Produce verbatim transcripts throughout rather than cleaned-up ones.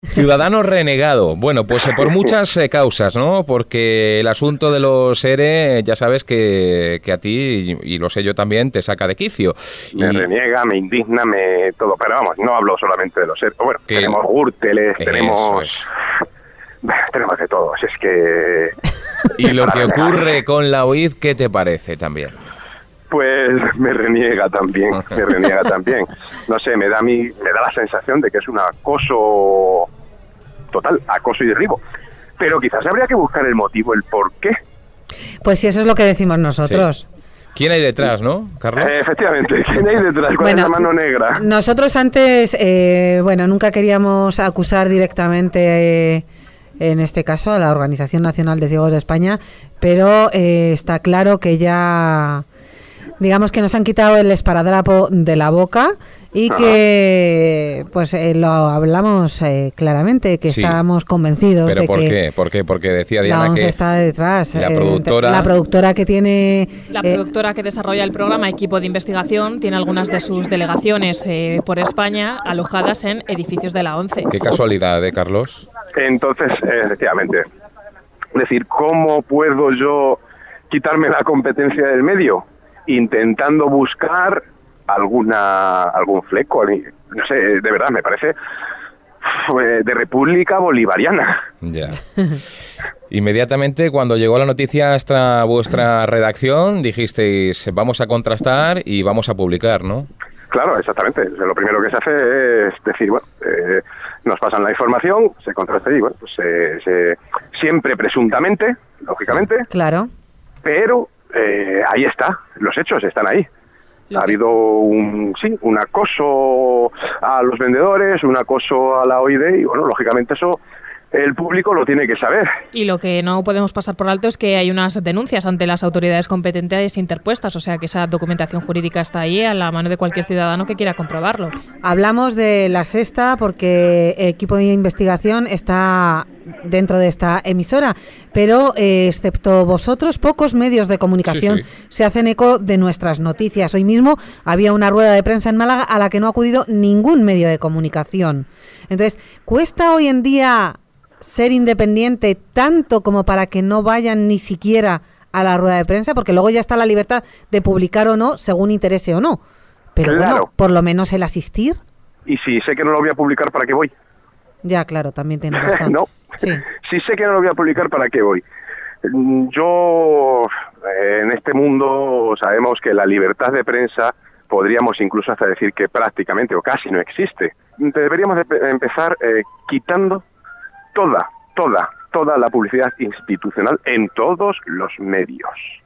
Ciudadano renegado. Bueno, pues eh, por muchas eh, causas, ¿no? Porque el asunto de los E R E, ya sabes que, que a ti, y, y lo sé yo también, te saca de quicio. Me y... reniega, me indigna, me todo. Pero vamos, no hablo solamente de los E R E. Bueno, que... tenemos gúrteles, Eso tenemos... es. Tenemos de todos. Es que... Y lo que ocurre con la O I D, ¿qué te parece también? Pues me reniega también, me reniega también. No sé, me da a mí, me da la sensación de que es un acoso total, acoso y derribo. Pero quizás habría que buscar el motivo, el por qué. Pues sí, eso es lo que decimos nosotros. Sí. ¿Quién hay detrás, no, Carlos? Eh, efectivamente, ¿quién hay detrás? ¿Cuál Bueno, es la mano negra? Nosotros antes, eh, bueno, nunca queríamos acusar directamente... Eh, en este caso a la Organización Nacional de Ciegos de España, pero eh, está claro que ya, digamos que nos han quitado el esparadrapo de la boca y Ajá. que, pues eh, lo hablamos eh, claramente, que sí. estábamos convencidos ¿Pero de por que... qué? ¿Por qué? Porque decía Diana la que... está detrás. La eh, productora... La productora que tiene... La eh, productora que desarrolla el programa Equipo de Investigación tiene algunas de sus delegaciones eh, por España alojadas en edificios de la ONCE. Qué casualidad, ¿eh, Carlos? Entonces, eh, efectivamente, es decir, ¿cómo puedo yo quitarme la competencia del medio? Intentando buscar alguna algún fleco, no sé, de verdad, me parece de República Bolivariana. Ya. Inmediatamente, cuando llegó la noticia hasta vuestra redacción, dijisteis, vamos a contrastar y vamos a publicar, ¿no? Claro, exactamente. Lo primero que se hace es decir, bueno, eh, nos pasan la información, se contrasta y, bueno, pues eh, se, siempre presuntamente, lógicamente. Claro. Pero eh, ahí está, los hechos están ahí. Lo ha habido un, sí, un acoso a los vendedores, un acoso a la O I D y, bueno, lógicamente eso el público lo tiene que saber. Y lo que no podemos pasar por alto es que hay unas denuncias ante las autoridades competentes interpuestas, o sea que esa documentación jurídica está ahí a la mano de cualquier ciudadano que quiera comprobarlo. Hablamos de La Sexta porque el equipo de investigación está dentro de esta emisora, pero eh, excepto vosotros, pocos medios de comunicación sí, sí. se hacen eco de nuestras noticias. Hoy mismo había una rueda de prensa en Málaga a la que no ha acudido ningún medio de comunicación. Entonces, ¿cuesta hoy en día ser independiente tanto como para que no vayan ni siquiera a la rueda de prensa? Porque luego ya está la libertad de publicar o no, según interese o no. Pero claro. Bueno, por lo menos el asistir. Y si sé que no lo voy a publicar, ¿para qué voy? Ya, claro, también tienes razón. No, sí. Si sé que no lo voy a publicar, ¿para qué voy? Yo, en este mundo, sabemos que la libertad de prensa, podríamos incluso hasta decir que prácticamente o casi no existe. Deberíamos de empezar eh, quitando toda, toda, toda la publicidad institucional en todos los medios.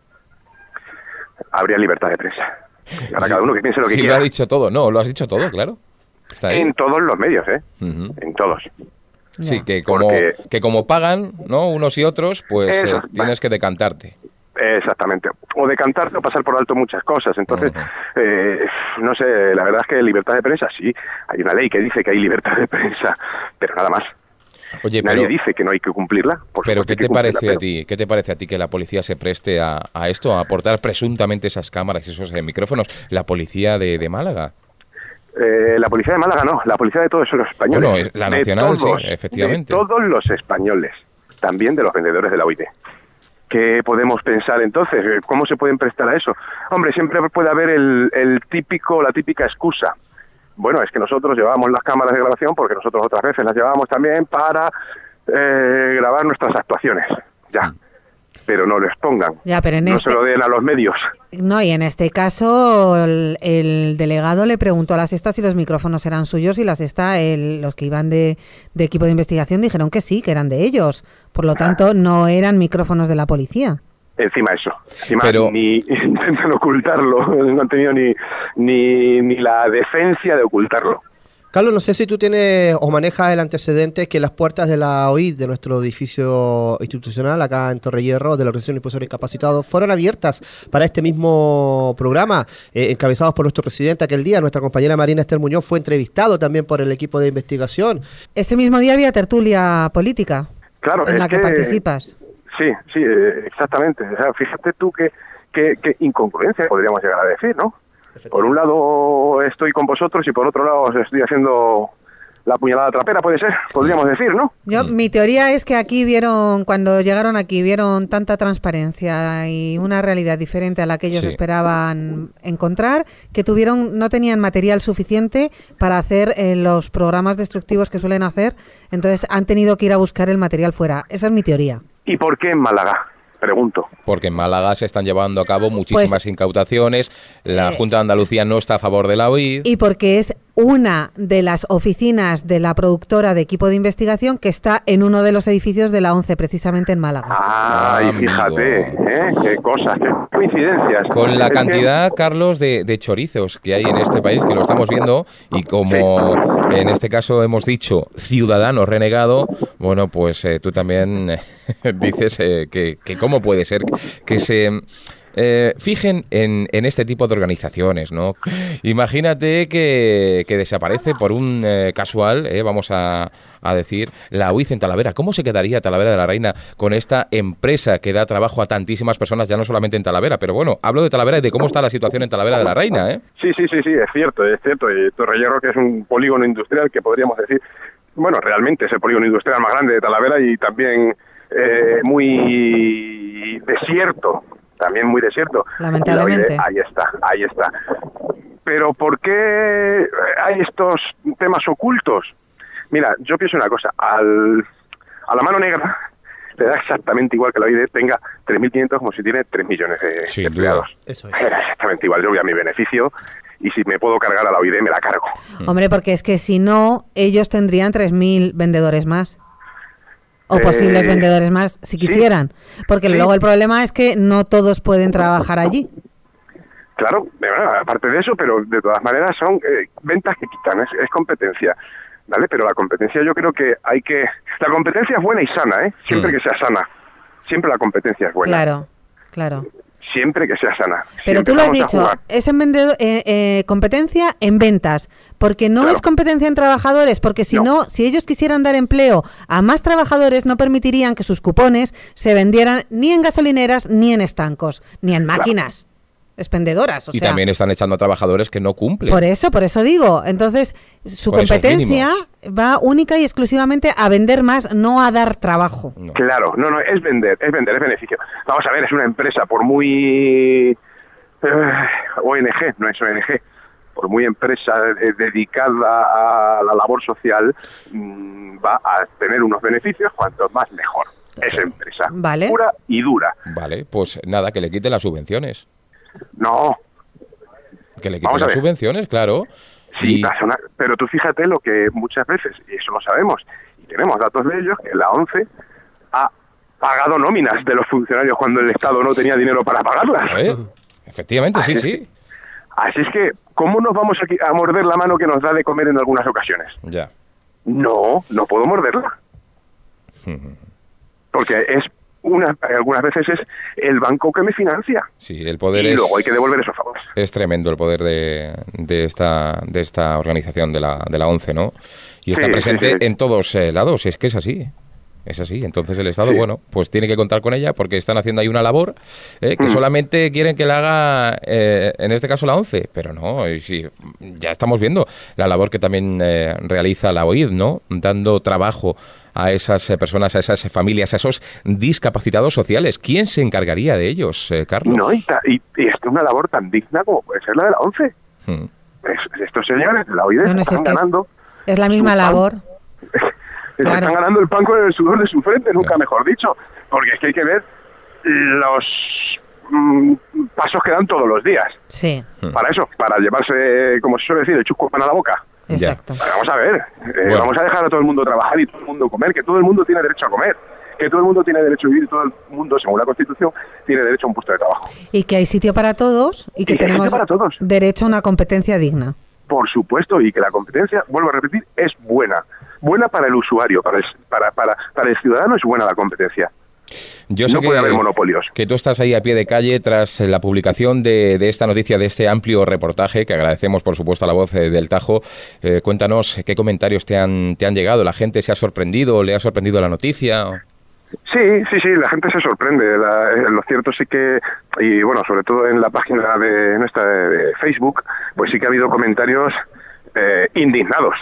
Habría libertad de prensa. Para sí, cada uno que piense lo que sí, quiera. Sí, lo ha dicho todo. No, lo has dicho todo, claro. Está ahí. En todos los medios, ¿eh? Uh-huh. En todos. Sí, que como, Porque... que como pagan, ¿no? Unos y otros, pues Eso, eh, tienes que decantarte. Exactamente. O decantarte o pasar por alto muchas cosas. Entonces, uh-huh. eh, no sé, la verdad es que libertad de prensa, sí. Hay una ley que dice que hay libertad de prensa, pero nada más. Oye, Nadie pero, dice que no hay que cumplirla. Por pero ¿qué te parece pero... a ti? ¿Qué te parece a ti que la policía se preste a, a esto, a aportar presuntamente esas cámaras y esos eh, micrófonos? La policía de, de Málaga. Eh, la policía de Málaga no, la policía de todos los españoles. Bueno, la nacional, todos, sí, efectivamente. De todos los españoles, también de los vendedores de la O I D. ¿Qué podemos pensar entonces? ¿Cómo se pueden prestar a eso? Hombre, siempre puede haber el, el típico, la típica excusa. Bueno, es que nosotros llevábamos las cámaras de grabación porque nosotros otras veces las llevábamos también para eh, grabar nuestras actuaciones. Ya. Pero no les pongan, ya, pero en no este... se lo den a los medios. No, y en este caso el, el delegado le preguntó a La Sexta si los micrófonos eran suyos y La Sexta, el, los que iban de, de equipo de investigación dijeron que sí, que eran de ellos. Por lo tanto, no eran micrófonos de la policía. Encima eso, encima pero... ni intentan ocultarlo, no han tenido ni, ni, ni la decencia de ocultarlo. Carlos, no sé si tú tienes o manejas el antecedente que las puertas de la O I D, de nuestro edificio institucional acá en Torrehierro, de la Organización de Profesores Incapacitados, fueron abiertas para este mismo programa, eh, encabezados por nuestro presidente aquel día. Nuestra compañera Marina Esther Muñoz fue entrevistado también por el equipo de investigación. Ese mismo día había tertulia política, claro, en la que, que participas. Sí, sí, exactamente. O sea, fíjate tú qué que, que incongruencia podríamos llegar a decir, ¿no? Por un lado estoy con vosotros y por otro lado os estoy haciendo la puñalada trapera, puede ser, podríamos decir, ¿no? Yo, mi teoría es que aquí vieron, cuando llegaron aquí, vieron tanta transparencia y una realidad diferente a la que ellos sí. esperaban encontrar, que tuvieron, no tenían material suficiente para hacer eh, los programas destructivos que suelen hacer, entonces han tenido que ir a buscar el material fuera. Esa es mi teoría. ¿Y por qué en Málaga? Pregunto. Porque en Málaga se están llevando a cabo muchísimas pues, incautaciones, la eh, Junta de Andalucía no está a favor de la O I D. Y porque es una de las oficinas de la productora de equipo de investigación que está en uno de los edificios de la ONCE, precisamente en Málaga. Ah, y fíjate, ¿eh? Qué cosas, qué coincidencias. Con la es cantidad, que... Carlos, de, de chorizos que hay en este país, que lo estamos viendo, y como sí. en este caso hemos dicho ciudadano renegado, bueno, pues eh, tú también eh, dices eh, que, que cómo puede ser que se... Eh, fijen en, en este tipo de organizaciones, ¿no? Imagínate que, que desaparece por un eh, casual, eh, vamos a, a decir, la U I C en Talavera. ¿Cómo se quedaría Talavera de la Reina con esta empresa que da trabajo a tantísimas personas, ya no solamente en Talavera? Pero bueno, hablo de Talavera y de cómo está la situación en Talavera de la Reina, ¿eh? Sí, sí, sí, sí, es cierto, es cierto. Y Torrehierro, que es un polígono industrial que podríamos decir, bueno, realmente es el polígono industrial más grande de Talavera y también eh, muy desierto. También muy desierto. Lamentablemente. Ahí está, ahí está. Pero ¿por qué hay estos temas ocultos? Mira, yo pienso una cosa, al, a la mano negra le da exactamente igual que la O I D tenga tres mil quinientos como si tiene tres millones de, de empleados. Eso es. Era exactamente igual, yo voy a mi beneficio y si me puedo cargar a la O I D me la cargo. Hombre, porque es que si no, ellos tendrían tres mil vendedores más. O posibles eh, vendedores más, si quisieran. Sí, porque sí. luego el problema es que no todos pueden trabajar allí. Claro, bueno, aparte de eso, pero de todas maneras son eh, ventas que quitan, es, es competencia, ¿vale? Pero la competencia yo creo que hay que... La competencia es buena y sana, ¿eh? Siempre mm. que sea sana. Siempre la competencia es buena. Claro, claro. Siempre que sea sana. Pero Siempre tú lo has dicho, es en vendedor, eh, eh, competencia en ventas, porque no claro. es competencia en trabajadores, porque si no. no, si ellos quisieran dar empleo a más trabajadores, no permitirían que sus cupones se vendieran ni en gasolineras, ni en estancos, ni en máquinas. Claro. Expendedoras, o y sea, también están echando a trabajadores que no cumplen. Por eso, por eso digo. Entonces, su por competencia va única y exclusivamente a vender más, no a dar trabajo. No. Claro, no, no, es vender, es vender, es beneficio. Vamos a ver, es una empresa, por muy eh, O N G, no es O N G, por muy empresa eh, dedicada a la labor social, mmm, va a tener unos beneficios, cuanto más mejor. Claro. Es empresa, vale. pura y dura. Vale, pues nada, que le quiten las subvenciones. No. Que le quiten las subvenciones, claro. Sí, y... una, pero tú fíjate lo que muchas veces, y eso lo sabemos, y tenemos datos de ellos, que la ONCE ha pagado nóminas de los funcionarios cuando el Estado no tenía dinero para pagarlas. A ver, efectivamente, así sí, es, sí. Así es que, ¿cómo nos vamos a, a morder la mano que nos da de comer en algunas ocasiones? Ya. No, no puedo morderla. Porque es Una, algunas veces es el banco que me financia. Sí, el poder y es, luego hay que devolver esos favores. Es tremendo el poder de, de esta de esta organización de la de la ONCE, ¿no? Y está sí, presente sí, sí. en todos eh, lados, es que es así. Es así, entonces el Estado, sí. bueno, pues tiene que contar con ella porque están haciendo ahí una labor eh, que mm. solamente quieren que la haga, eh, en este caso la ONCE, pero no, y sí, ya estamos viendo la labor que también eh, realiza la O I D, ¿no? Dando trabajo a esas eh, personas, a esas familias, a esos discapacitados sociales. ¿Quién se encargaría de ellos, eh, Carlos? No, y, ta, y, y es una labor tan digna como puede ser la de la ONCE. Hmm. Es, estos señores de la O I D no, no, están es ganando... Es la misma labor. Claro. Están ganando el pan con el sudor de su frente, nunca claro. mejor dicho. Porque es que hay que ver los mm, pasos que dan todos los días. Sí. Para eso, para llevarse, como se suele decir, el chusco pan a la boca. Exacto. Pero vamos a ver, eh, bueno. vamos a dejar a todo el mundo trabajar y todo el mundo comer, que todo el mundo tiene derecho a comer, que todo el mundo tiene derecho a vivir y todo el mundo, según la Constitución, tiene derecho a un puesto de trabajo. Y que hay sitio para todos y que y tenemos para todos. derecho a una competencia digna. Por supuesto, y que la competencia, vuelvo a repetir, es buena. Buena para el usuario, para el, para, para, para el ciudadano es buena la competencia. Yo sé no que, puede haber monopolios. Que tú estás ahí a pie de calle tras la publicación de, de esta noticia, de este amplio reportaje, que agradecemos por supuesto a la voz eh, del Tajo. Eh, cuéntanos qué comentarios te han, te han llegado. ¿La gente se ha sorprendido? ¿Le ha sorprendido la noticia? Sí, sí, sí, la gente se sorprende. La, eh, lo cierto sí que, y bueno, sobre todo en la página de nuestra de Facebook, pues sí que ha habido comentarios eh, indignados.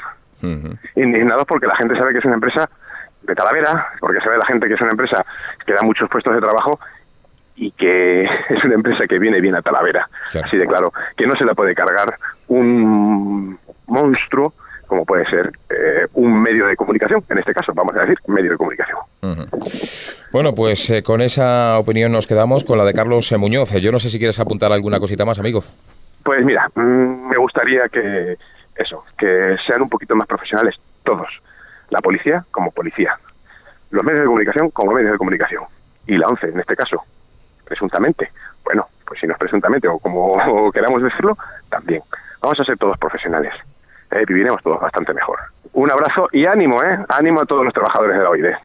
Uh-huh. Indignados porque la gente sabe que es una empresa de Talavera, porque sabe la gente que es una empresa que da muchos puestos de trabajo y que es una empresa que viene bien a Talavera. Claro. Así de claro, que no se la puede cargar un monstruo como puede ser eh, un medio de comunicación, en este caso, vamos a decir, medio de comunicación. Uh-huh. Bueno, pues eh, con esa opinión nos quedamos, con la de Carlos eh, Muñoz. Yo no sé si quieres apuntar alguna cosita más, amigo. Pues mira, mmm, me gustaría que eso, que sean un poquito más profesionales todos. La policía como policía, los medios de comunicación como medios de comunicación, y la ONCE en este caso, presuntamente. Bueno, pues si no es presuntamente o como queramos decirlo, también. Vamos a ser todos profesionales. Eh, viviremos todos bastante mejor. Un abrazo y ánimo, ¿eh? Ánimo a todos los trabajadores de la O I D.